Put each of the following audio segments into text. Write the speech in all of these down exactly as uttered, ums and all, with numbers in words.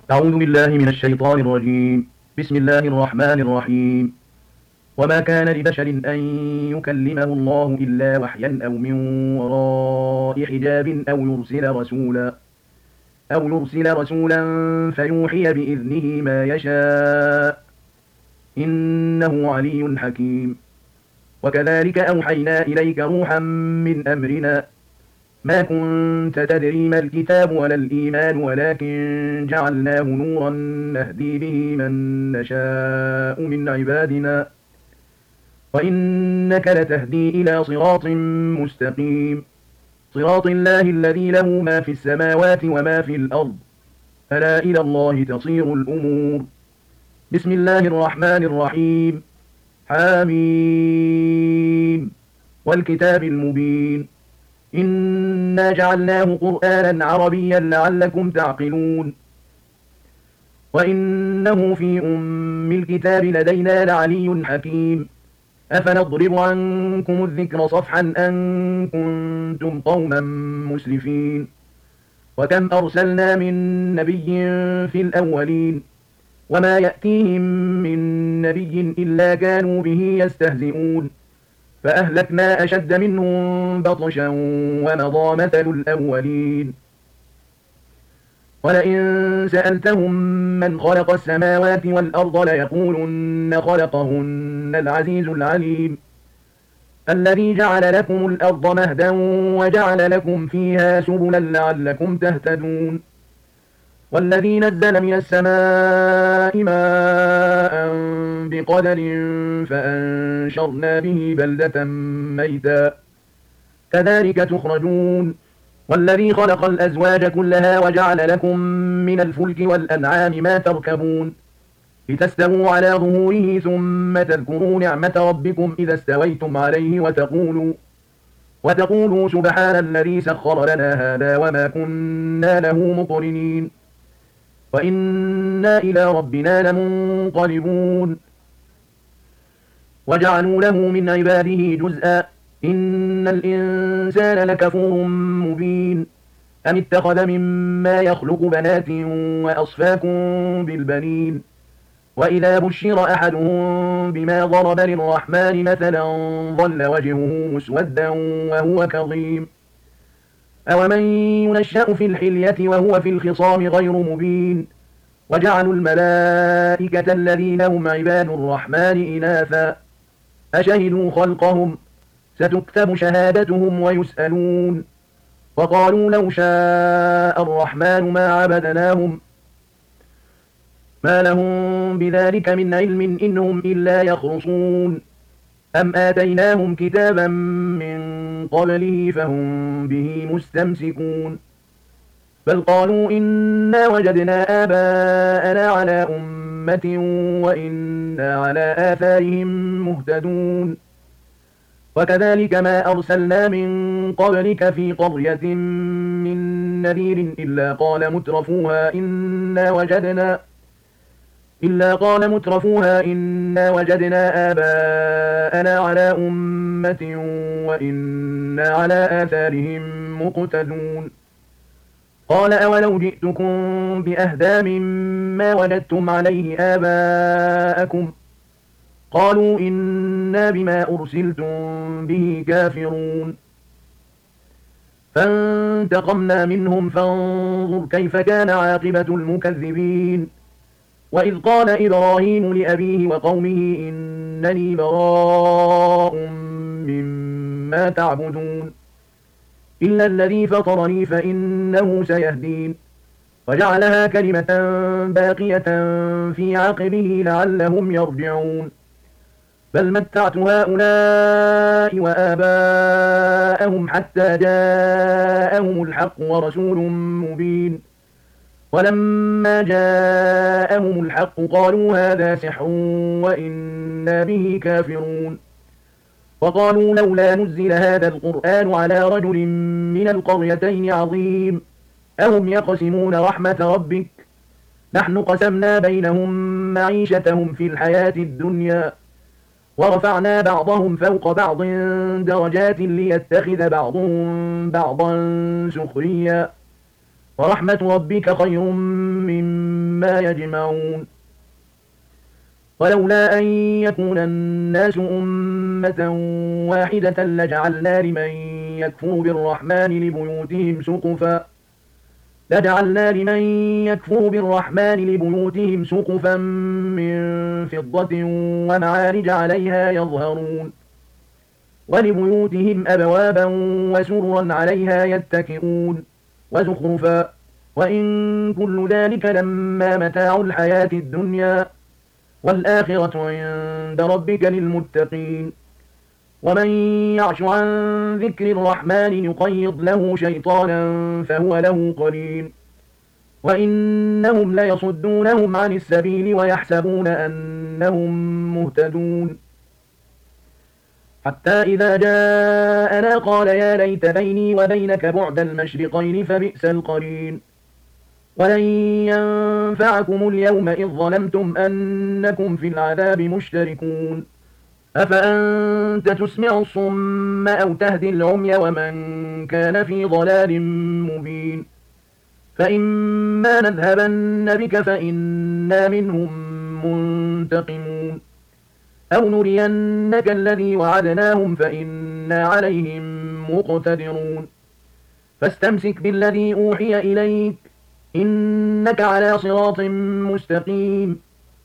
أعوذ بالله من الشيطان الرجيم. بسم الله الرحمن الرحيم. وما كان لبشر أن يكلمه الله إلا وحيا أو من وراء حجاب أو يرسل رسولا أو يرسل رسولا فيوحي بإذنه ما يشاء إنه علي حكيم. وكذلك أوحينا إليك روحا من أمرنا ما كنت تدري ما الكتاب ولا الإيمان ولكن جعلناه نورا نهدي به من نشاء من عبادنا وإنك لتهدي إلى صراط مستقيم صراط الله الذي له ما في السماوات وما في الأرض ألا إلى الله تصير الأمور. بسم الله الرحمن الرحيم. حاميم والكتاب المبين إنا جعلناه قرآنا عربيا لعلكم تعقلون وإنه في أم الكتاب لدينا لعلي حكيم. أفنضرب عنكم الذكر صفحا أن كنتم قوما مسرفين وكم أرسلنا من نبي في الأولين وما يأتيهم من نبي إلا كانوا به يستهزئون فأهلكنا أشد منهم بطشا ومضى مثل الأولين. ولئن سألتهم من خلق السماوات والأرض ليقولن خلقهن العزيز العليم الذي جعل لكم الأرض مهدا وجعل لكم فيها سبلا لعلكم تهتدون والذي نزل من السماء ماء بقدر فأنشرنا به بلدة ميتا كذلك تخرجون والذي خلق الأزواج كلها وجعل لكم من الفلك والأنعام ما تركبون لتستووا على ظهوره ثم تذكروا نعمة ربكم إذا استويتم عليه وتقولوا وتقولوا سبحان الذي سخر لنا هذا وما كنا له مقرنين وإنا إلى ربنا لمنقلبون. وجعلوا له من عباده جزءا إن الإنسان لكفور مبين أم اتخذ مما يخلق بنات وأصفاكم بالبنين وإذا بشر أحدهم بما ضرب للرحمن مثلا ظل وجهه مسودا وهو كظيم أومن ينشأ في الحلية وهو في الخصام غير مبين وجعلوا الملائكة الذين هم عباد الرحمن إناثا أشهدوا خلقهم ستكتب شهادتهم ويسألون وقالوا لو شاء الرحمن ما عبدناهم ما لهم بذلك من علم إنهم إلا يخرصون أم آتيناهم كتابا من قبله فهم به مستمسكون بل قالوا إنا وجدنا آباءنا على أمة وإنا على آثارهم مهتدون وكذلك ما أرسلنا من قبلك في قرية من نذير إلا قال مترفوها إنا وجدنا إلا قال مترفوها إنا وجدنا آباءنا على أمة وإنا على آثارهم مقتدون قال أولو جئتكم بأهدى مما وجدتم عليه آباءكم قالوا إنا بما أرسلتم به كافرون فانتقمنا منهم فانظر كيف كان عاقبة المكذبين وإذ قال إبراهيم لأبيه وقومه إنني براء مما تعبدون إلا الذي فطرني فإنه سيهدين وجعلها كلمة باقية في عقبه لعلهم يرجعون بل متعت هؤلاء وآباءهم حتى جاءهم الحق ورسول مبين ولما جاءهم الحق قالوا هذا سحر وإنا به كافرون وقالوا لولا نزل هذا القرآن على رجل من القريتين عظيم أهم يقسمون رحمة ربك نحن قسمنا بينهم معيشتهم في الحياة الدنيا ورفعنا بعضهم فوق بعض درجات ليتخذ بعضهم بعضا سخريا ورحمة ربك خير مما مما يجمعون ولولا أن يكون الناس أمة واحدة لجعلنا لمن يكفر بالرحمن لبيوتهم سقفا لجعلنا لمن يكفر بالرحمن لبيوتهم سقفا من فضة ومعارج عليها يظهرون ولبيوتهم أبوابا وسررا عليها يتكئون وزخرفا وإن كل ذلك لما متاع الحياة الدنيا والآخرة عند ربك للمتقين ومن يعش عن ذكر الرحمن يقيض له شيطانا فهو له قرين وإنهم ليصدونهم عن السبيل ويحسبون أنهم مهتدون حتى إذا جاءنا قال يا ليت بيني وبينك بعد المشرقين فبئس القرين ولن ينفعكم اليوم إذ ظلمتم أنكم في العذاب مشتركون أفأنت تسمع الصم أو تهدي العمي ومن كان في ضلال مبين فإما نذهبن بك فإنا منهم منتقمون أو نرينك الذي وعدناهم فإنا عليهم مقتدرون فاستمسك بالذي أوحي إليك إنك على صراط مستقيم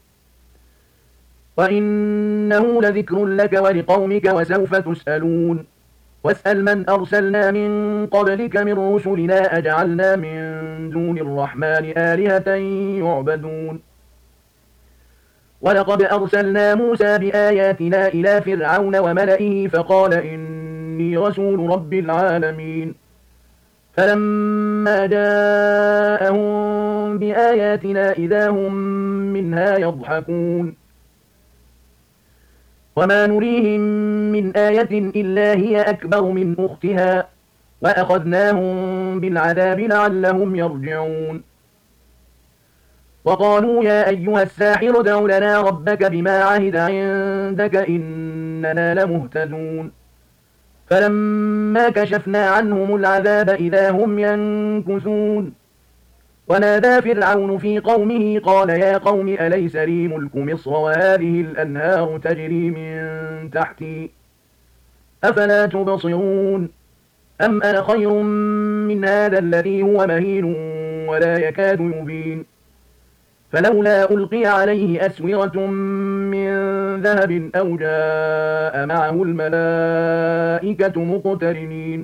وإنه لذكر لك ولقومك وسوف تسألون واسأل من أرسلنا من قبلك من رسلنا أجعلنا من دون الرحمن آلهة يعبدون ولقد أرسلنا موسى بآياتنا إلى فرعون وملئه فقال إني رسول رب العالمين فلما جاءهم بآياتنا إذا هم منها يضحكون وما نريهم من آية إلا هي أكبر من أختها وأخذناهم بالعذاب لعلهم يرجعون وقالوا يا أيها الساحر ادع لنا ربك بما عهد عندك إننا لمهتدون فلما كشفنا عنهم العذاب إذا هم ينكثون ونادى فرعون في قومه قال يا قوم أليس لي ملك مصر وهذه الأنهار تجري من تحتي أفلا تبصرون أم أنا خير من هذا الذي هو مهين ولا يكاد يبين فلولا ألقي عليه أسورة من ذهب أو جاء معه الملائكة مقترنين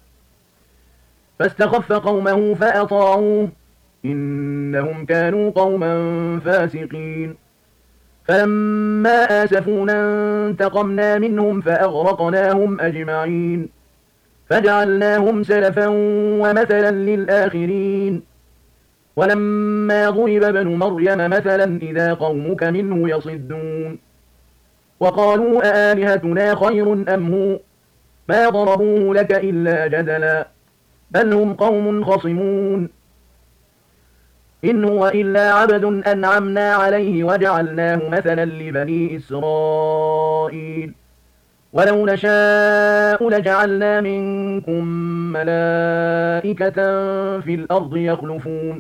فاستخف قومه فأطاعوه إنهم كانوا قوما فاسقين فلما آسفونا انتقمنا منهم فأغرقناهم أجمعين فجعلناهم سلفا ومثلا للآخرين ولما ضرب ابن مريم مثلا إذا قومك منه يصدون وقالوا أآلهتنا خير أم هو ما ضربوه لك إلا جدلا بل هم قوم خصمون إن هو إلا عبد أنعمنا عليه وجعلناه مثلا لبني إسرائيل ولو نشاء لجعلنا منكم ملائكة في الأرض يخلفون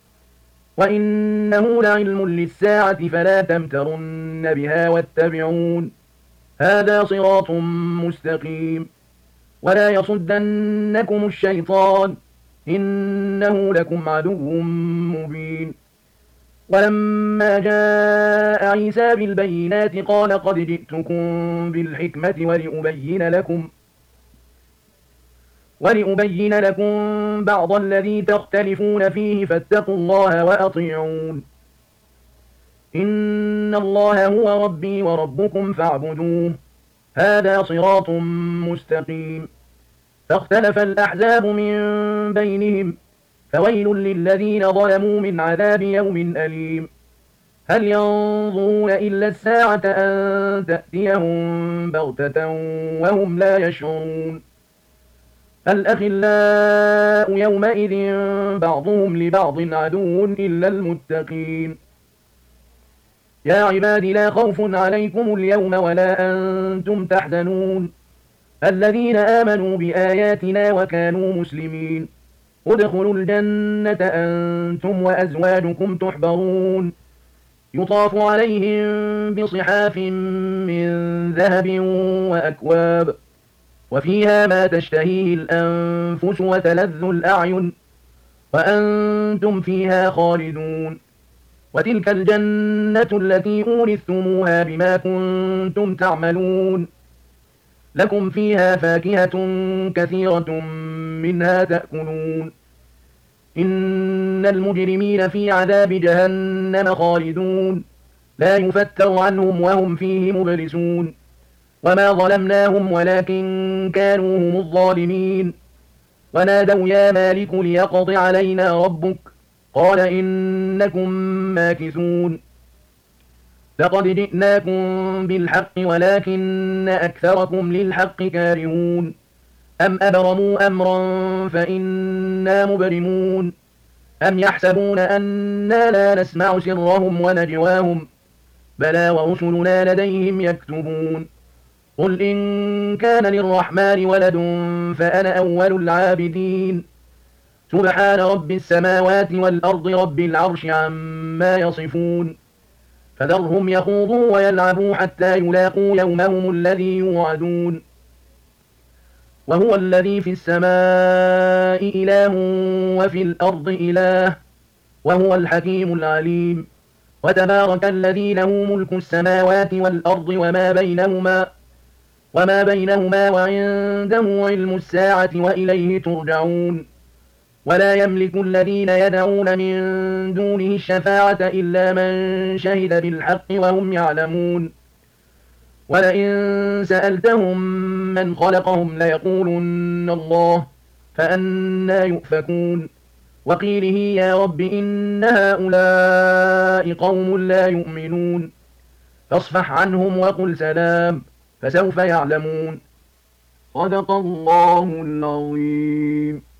وإنه لعلم للساعة فلا تمترن بها واتبعون هذا صراط مستقيم ولا يصدنكم الشيطان إنه لكم عدو مبين ولما جاء عيسى بالبينات قال قد جئتكم بالحكمة ولأبين لكم ولأبين لكم بعض الذي تختلفون فيه فاتقوا الله وأطيعون إن الله هو ربي وربكم فاعبدوه هذا صراط مستقيم فاختلف الأحزاب من بينهم فويل للذين ظلموا من عذاب يوم أليم هل ينظرون إلا الساعة أن تأتيهم بغتة وهم لا يشعرون الأخلاء يومئذ بعضهم لبعض عدو إلا المتقين يا عباد لا خوف عليكم اليوم ولا أنتم تحزنون الذين آمنوا بآياتنا وكانوا مسلمين ادخلوا الجنة أنتم وأزواجكم تحبرون يطاف عليهم بصحاف من ذهب وأكواب وفيها ما تشتهيه الأنفس وتلذ الأعين وأنتم فيها خالدون وتلك الجنة التي أورثتموها بما كنتم تعملون لكم فيها فاكهة كثيرة منها تأكلون إن المجرمين في عذاب جهنم خالدون لا يفتر عنهم وهم فيه مبلسون وما ظلمناهم ولكن كانوا هم الظالمين ونادوا يا مالك ليقض علينا ربك قال إنكم ماكثون لقد جئناكم بالحق ولكن أكثركم للحق كارهون أم أبرموا أمرا فإنا مبرمون أم يحسبون أنا لا نسمع سرهم ونجواهم بلى ورسلنا لديهم يكتبون قل إن كان للرحمن ولد فأنا أول العابدين سبحان رب السماوات والأرض رب العرش عما يصفون فذرهم يخوضوا ويلعبوا حتى يلاقوا يومهم الذي يوعدون وهو الذي في السماء إله وفي الأرض إله وهو الحكيم العليم وتبارك الذي له ملك السماوات والأرض وما بينهما وما بينهما وعنده علم الساعة وإليه ترجعون ولا يملك الذين يدعون من دونه الشفاعة إلا من شهد بالحق وهم يعلمون ولئن سألتهم من خلقهم ليقولن الله فأنى يؤفكون وقيله يا رب إن هؤلاء قوم لا يؤمنون فاصفح عنهم وقل سلام فسوف يعلمون صدق الله العظيم.